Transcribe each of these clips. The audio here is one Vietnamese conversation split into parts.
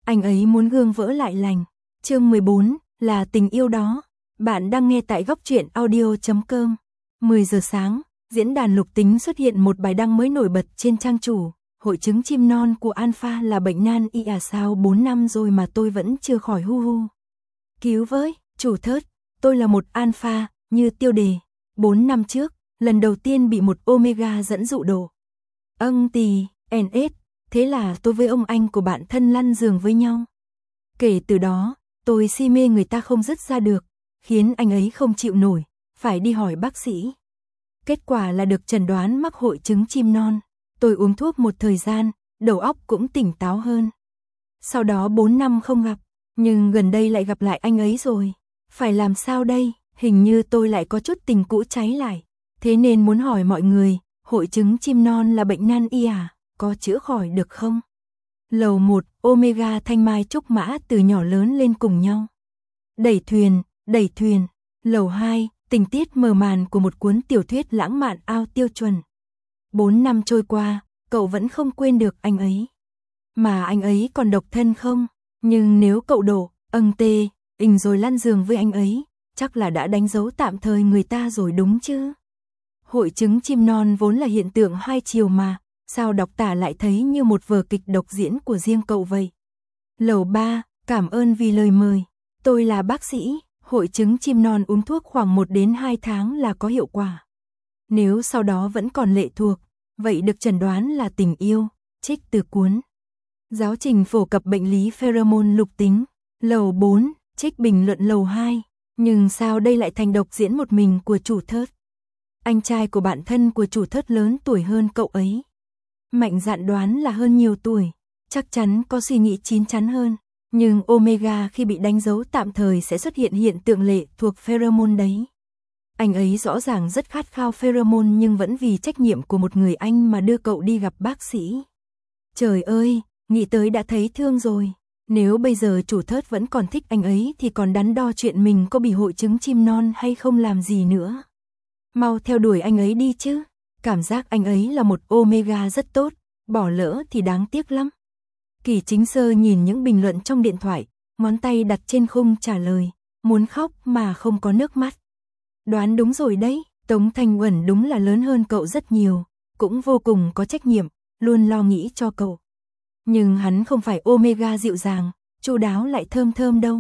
Anh ấy muốn gương vỡ lại lành. Chương 14 là tình yêu đó. Bạn đang nghe tại góc truyện audio.com. 10 giờ sáng, diễn đàn Lục Tính xuất hiện một bài đăng mới nổi bật trên trang chủ. Hội chứng chim non của Alpha là bệnh nan y à, sao 4 năm rồi mà tôi vẫn chưa khỏi hu hu. Cứu với, chủ thớt, tôi là một Alpha, như tiêu đề. 4 năm trước, lần đầu tiên bị một Omega dẫn dụ đổ. NS, thế là tôi với ông anh của bạn thân lăn giường với nhau. Kể từ đó, tôi si mê người ta không dứt ra được, khiến anh ấy không chịu nổi, phải đi hỏi bác sĩ. Kết quả là được chẩn đoán mắc hội chứng chim non. Tôi uống thuốc một thời gian, đầu óc cũng tỉnh táo hơn. Sau đó 4 năm không gặp, nhưng gần đây lại gặp lại anh ấy rồi. Phải làm sao đây? Hình như tôi lại có chút tình cũ cháy lại. Thế nên muốn hỏi mọi người, hội chứng chim non là bệnh nan y à? Có chữa khỏi được không? Lầu 1, Omega Thanh Mai Trúc Mã từ nhỏ lớn lên cùng nhau. Đẩy thuyền. Lầu 2, tình tiết mờ màn của một cuốn tiểu thuyết lãng mạn ao tiêu chuẩn. 4 năm trôi qua, cậu vẫn không quên được anh ấy. Mà anh ấy còn độc thân không? Nhưng nếu cậu đổ, rồi lăn giường với anh ấy, chắc là đã đánh dấu tạm thời người ta rồi đúng chứ? Hội chứng chim non vốn là hiện tượng hai chiều mà, sao độc tả lại thấy như một vở kịch độc diễn của riêng cậu vậy? Lầu 3, cảm ơn vì lời mời. Tôi là bác sĩ, hội chứng chim non uống thuốc khoảng 1 đến 2 tháng là có hiệu quả. Nếu sau đó vẫn còn lệ thuộc, vậy được chẩn đoán là tình yêu, trích từ cuốn Giáo trình phổ cập bệnh lý pheromone Lục Tính. Lầu 4, trích bình luận lầu 2, nhưng sao đây lại thành độc diễn một mình của chủ thớt? Anh trai của bạn thân của chủ thớt lớn tuổi hơn cậu ấy. Mạnh dạn đoán là hơn nhiều tuổi, chắc chắn có suy nghĩ chín chắn hơn. Nhưng Omega khi bị đánh dấu tạm thời sẽ xuất hiện hiện tượng lệ thuộc pheromone đấy. Anh ấy rõ ràng rất khát khao pheromone nhưng vẫn vì trách nhiệm của một người anh mà đưa cậu đi gặp bác sĩ. Trời ơi, nghĩ tới đã thấy thương rồi. Nếu bây giờ chủ thớt vẫn còn thích anh ấy thì còn đắn đo chuyện mình có bị hội chứng chim non hay không làm gì nữa. Mau theo đuổi anh ấy đi chứ. Cảm giác anh ấy là một Omega rất tốt, bỏ lỡ thì đáng tiếc lắm. Kỳ Chính Sơ nhìn những bình luận trong điện thoại, ngón tay đặt trên khung trả lời, muốn khóc mà không có nước mắt. Đoán đúng rồi đấy, Tống Thanh Uẩn đúng là lớn hơn cậu rất nhiều, cũng vô cùng có trách nhiệm, luôn lo nghĩ cho cậu. Nhưng hắn không phải Omega dịu dàng, chu đáo lại thơm thơm đâu.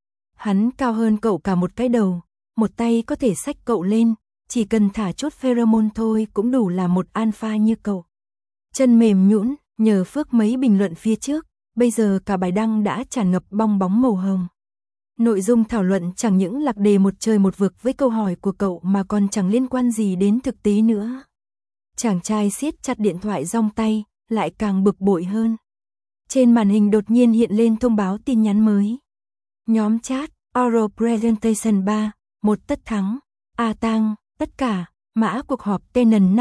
Hắn cao hơn cậu cả một cái đầu, một tay có thể xách cậu lên, chỉ cần thả chút pheromone thôi cũng đủ là một alpha như cậu. Chân mềm nhũn, nhờ phước mấy bình luận phía trước, bây giờ cả bài đăng đã tràn ngập bong bóng màu hồng. Nội dung thảo luận chẳng những lạc đề một trời một vực với câu hỏi của cậu mà còn chẳng liên quan gì đến thực tế nữa. Chàng trai siết chặt điện thoại trong tay, lại càng bực bội hơn. Trên màn hình đột nhiên hiện lên thông báo tin nhắn mới. Nhóm chat, Oral Presentation 3, một tất thắng, A Tang, tất cả, mã cuộc họp TN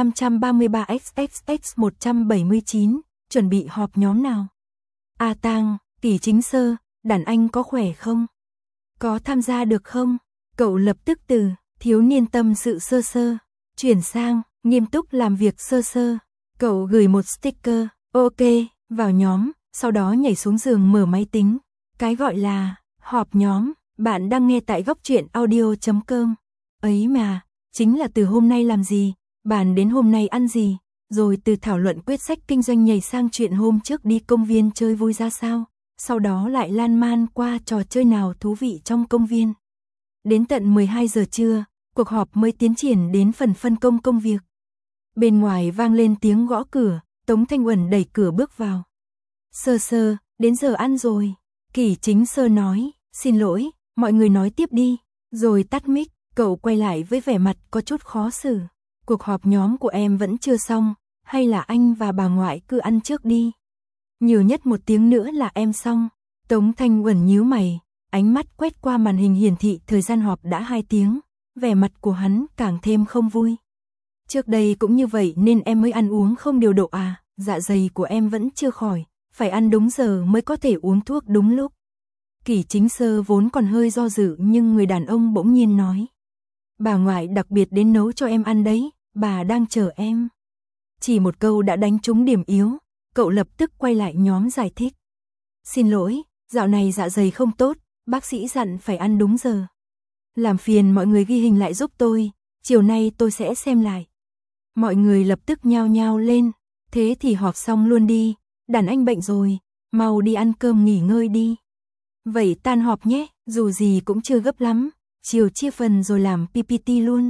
533XXX179, chuẩn bị họp nhóm nào? A Tang, Kỳ Chính Sơ, đàn anh có khỏe không? Có tham gia được không? Cậu lập tức từ thiếu niên tâm sự sơ sơ, chuyển sang nghiêm túc làm việc sơ sơ. Cậu gửi một sticker, ok, vào nhóm, sau đó nhảy xuống giường mở máy tính. Cái gọi là họp nhóm, bạn đang nghe tại góc truyện audio.com. Ấy mà, chính là từ hôm nay làm gì, bàn đến hôm nay ăn gì, rồi từ thảo luận quyết sách kinh doanh nhảy sang chuyện hôm trước đi công viên chơi vui ra sao, sau đó lại lan man qua trò chơi nào thú vị trong công viên. Đến tận 12 giờ trưa, cuộc họp mới tiến triển đến phần phân công công việc. Bên ngoài vang lên tiếng gõ cửa, Tống Thanh Uẩn đẩy cửa bước vào. Sơ, đến giờ ăn rồi. Kỳ Chính Sơ nói, xin lỗi, mọi người nói tiếp đi, rồi tắt mic. Cậu quay lại với vẻ mặt có chút khó xử. Cuộc họp nhóm của em vẫn chưa xong, hay là anh và bà ngoại cứ ăn trước đi? Nhiều nhất 1 tiếng nữa là em xong. Tống Thanh Uẩn nhíu mày, ánh mắt quét qua màn hình hiển thị thời gian họp đã 2 tiếng, vẻ mặt của hắn càng thêm không vui. Trước đây cũng như vậy nên em mới ăn uống không điều độ à, dạ dày của em vẫn chưa khỏi, phải ăn đúng giờ mới có thể uống thuốc đúng lúc. Kỳ Chính Sơ vốn còn hơi do dự nhưng người đàn ông bỗng nhiên nói. Bà ngoại đặc biệt đến nấu cho em ăn đấy, bà đang chờ em. Chỉ một câu đã đánh trúng điểm yếu, cậu lập tức quay lại nhóm giải thích. Xin lỗi, dạo này dạ dày không tốt, bác sĩ dặn phải ăn đúng giờ. Làm phiền mọi người ghi hình lại giúp tôi, chiều nay tôi sẽ xem lại. Mọi người lập tức nhao nhao lên, thế thì họp xong luôn đi, đàn anh bệnh rồi, mau đi ăn cơm nghỉ ngơi đi. Vậy tan họp nhé, dù gì cũng chưa gấp lắm, chiều chia phần rồi làm PPT luôn.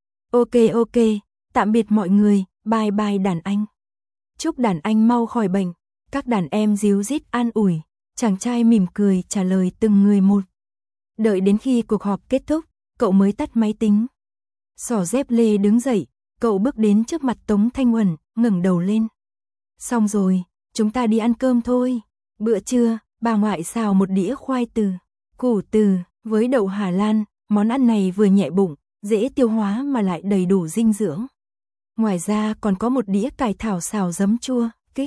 Ok, tạm biệt mọi người, bye bye đàn anh. Chúc đàn anh mau khỏi bệnh, các đàn em díu dít an ủi, chàng trai mỉm cười trả lời từng người một. Đợi đến khi cuộc họp kết thúc, cậu mới tắt máy tính. Xỏ dép lê đứng dậy, cậu bước đến trước mặt Tống Thanh Uẩn, ngẩng đầu lên. Xong rồi, chúng ta đi ăn cơm thôi. Bữa trưa, bà ngoại xào một đĩa khoai từ, củ từ, với đậu Hà Lan, món ăn này vừa nhẹ bụng, dễ tiêu hóa mà lại đầy đủ dinh dưỡng. Ngoài ra còn có một đĩa cải thảo xào giấm chua, kích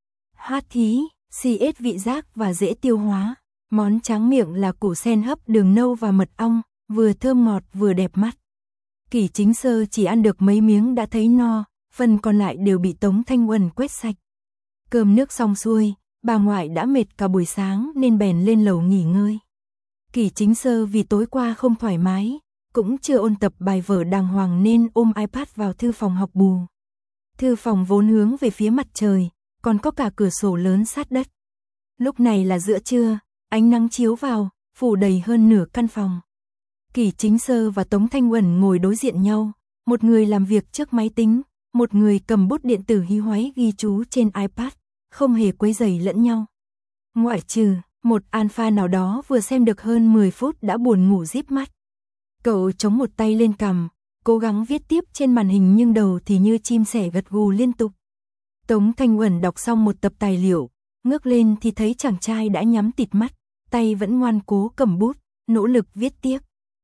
hát thí, CS vị giác và dễ tiêu hóa. Món tráng miệng là củ sen hấp đường nâu và mật ong, vừa thơm ngọt vừa đẹp mắt. Kỷ Chính Sơ chỉ ăn được mấy miếng đã thấy no, phần còn lại đều bị Tống Thanh Uẩn quét sạch. Cơm nước xong xuôi, bà ngoại đã mệt cả buổi sáng nên bèn lên lầu nghỉ ngơi. Kỷ Chính Sơ vì tối qua không thoải mái, cũng chưa ôn tập bài vở đàng hoàng nên ôm iPad vào thư phòng học bù. Thư phòng vốn hướng về phía mặt trời, còn có cả cửa sổ lớn sát đất. Lúc này là giữa trưa, ánh nắng chiếu vào, phủ đầy hơn nửa căn phòng. Kỷ Chính Sơ và Tống Thanh Uẩn ngồi đối diện nhau, một người làm việc trước máy tính, một người cầm bút điện tử hí hoáy ghi chú trên iPad, không hề quấy rầy lẫn nhau. Ngoại trừ, một alpha nào đó vừa xem được hơn 10 phút đã buồn ngủ díp mắt. Cậu chống một tay lên cằm, cố gắng viết tiếp trên màn hình nhưng đầu thì như chim sẻ gật gù liên tục. Tống Thanh Uẩn đọc xong một tập tài liệu, ngước lên thì thấy chàng trai đã nhắm tịt mắt, tay vẫn ngoan cố cầm bút, nỗ lực viết tiếp.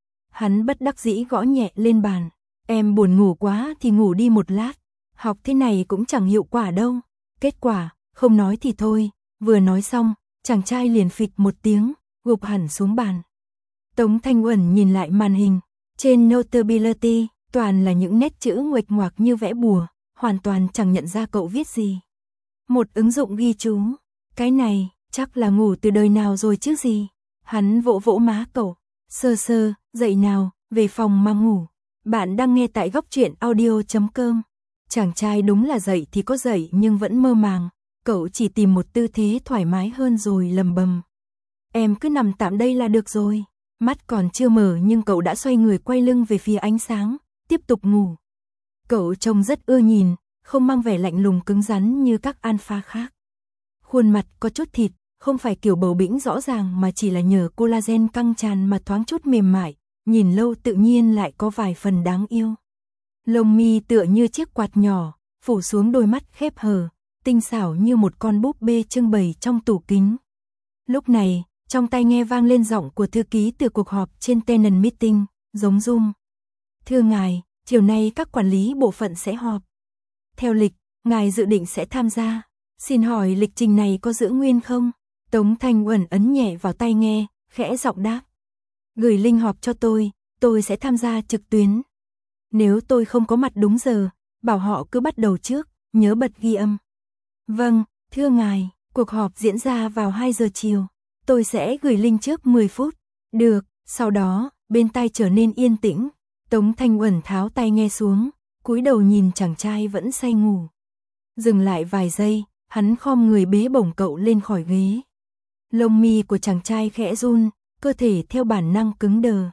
Hắn bất đắc dĩ gõ nhẹ lên bàn, em buồn ngủ quá thì ngủ đi một lát, học thế này cũng chẳng hiệu quả đâu. Kết quả, không nói thì thôi, vừa nói xong, chàng trai liền phịch một tiếng, gục hẳn xuống bàn. Tống Thanh Uẩn nhìn lại màn hình, trên Notability, toàn là những nét chữ nguệch ngoạc như vẽ bùa, hoàn toàn chẳng nhận ra cậu viết gì. Một ứng dụng ghi chú, cái này, chắc là ngủ từ đời nào rồi chứ gì. Hắn vỗ vỗ má cậu, sơ, dậy nào, về phòng mà ngủ. Bạn đang nghe tại góc truyện audio.com. Chàng trai đúng là dậy thì có dậy nhưng vẫn mơ màng, cậu chỉ tìm một tư thế thoải mái hơn rồi lầm bầm. Em cứ nằm tạm đây là được rồi. Mắt còn chưa mở nhưng cậu đã xoay người quay lưng về phía ánh sáng, tiếp tục ngủ. Cậu trông rất ưa nhìn, không mang vẻ lạnh lùng cứng rắn như các alpha khác. Khuôn mặt có chút thịt, không phải kiểu bầu bĩnh rõ ràng mà chỉ là nhờ collagen căng tràn mà thoáng chút mềm mại, nhìn lâu tự nhiên lại có vài phần đáng yêu. Lông mi tựa như chiếc quạt nhỏ, phủ xuống đôi mắt khép hờ, tinh xảo như một con búp bê trưng bày trong tủ kính. Lúc này, trong tai nghe vang lên giọng của thư ký từ cuộc họp trên tenant meeting, giống Zoom. Thưa ngài, chiều nay các quản lý bộ phận sẽ họp. Theo lịch, ngài dự định sẽ tham gia. Xin hỏi lịch trình này có giữ nguyên không? Tống Thanh Uẩn ấn nhẹ vào tai nghe, khẽ giọng đáp. Gửi link họp cho tôi sẽ tham gia trực tuyến. Nếu tôi không có mặt đúng giờ, bảo họ cứ bắt đầu trước, nhớ bật ghi âm. Vâng, thưa ngài, cuộc họp diễn ra vào 2 giờ chiều. Tôi sẽ gửi link trước 10 phút. Được, sau đó, bên tai trở nên yên tĩnh. Tống Thanh Uẩn tháo tai nghe xuống, cúi đầu nhìn chàng trai vẫn say ngủ. Dừng lại vài giây, hắn khom người bế bổng cậu lên khỏi ghế. Lông mi của chàng trai khẽ run, cơ thể theo bản năng cứng đờ.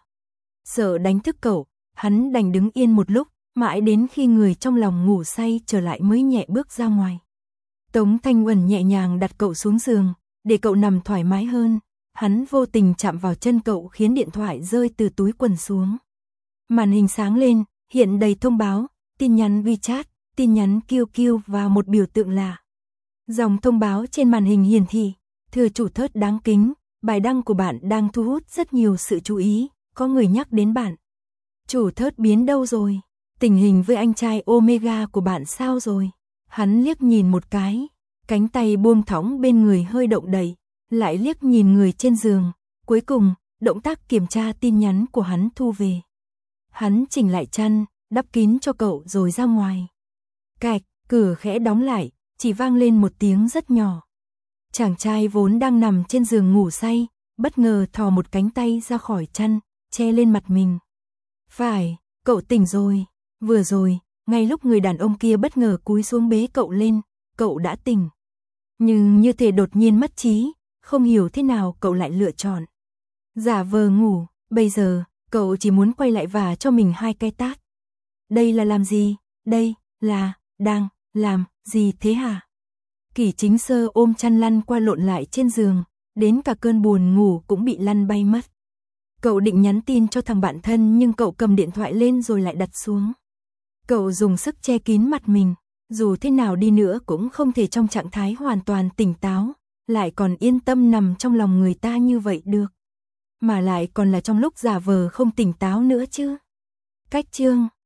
Sợ đánh thức cậu, hắn đành đứng yên một lúc, mãi đến khi người trong lòng ngủ say trở lại mới nhẹ bước ra ngoài. Tống Thanh Uẩn nhẹ nhàng đặt cậu xuống giường, để cậu nằm thoải mái hơn. Hắn vô tình chạm vào chân cậu khiến điện thoại rơi từ túi quần xuống. Màn hình sáng lên, hiện đầy thông báo, tin nhắn WeChat, tin nhắn QQ và một biểu tượng lạ. Dòng thông báo trên màn hình hiển thị, thưa chủ thớt đáng kính, bài đăng của bạn đang thu hút rất nhiều sự chú ý, có người nhắc đến bạn. Chủ thớt biến đâu rồi? Tình hình với anh trai Omega của bạn sao rồi? Hắn liếc nhìn một cái, cánh tay buông thõng bên người hơi động đậy, lại liếc nhìn người trên giường, cuối cùng, động tác kiểm tra tin nhắn của hắn thu về. Hắn chỉnh lại chăn, đắp kín cho cậu rồi ra ngoài. Cạch, cửa khẽ đóng lại, chỉ vang lên một tiếng rất nhỏ. Chàng trai vốn đang nằm trên giường ngủ say, bất ngờ thò một cánh tay ra khỏi chăn, che lên mặt mình. Phải, cậu tỉnh rồi. Vừa rồi, ngay lúc người đàn ông kia bất ngờ cúi xuống bế cậu lên, cậu đã tỉnh. Nhưng như thể đột nhiên mất trí, không hiểu thế nào cậu lại lựa chọn giả vờ ngủ. Bây giờ, cậu chỉ muốn quay lại và cho mình 2 cái tát. Đây là làm gì? Đây là đang làm gì thế hả? Kỷ Chính Sơ ôm chăn lăn qua lộn lại trên giường, đến cả cơn buồn ngủ cũng bị lăn bay mất. Cậu định nhắn tin cho thằng bạn thân nhưng cậu cầm điện thoại lên rồi lại đặt xuống. Cậu dùng sức che kín mặt mình, dù thế nào đi nữa cũng không thể trong trạng thái hoàn toàn tỉnh táo, lại còn yên tâm nằm trong lòng người ta như vậy được. Mà lại còn là trong lúc giả vờ không tỉnh táo nữa chứ. Cách chương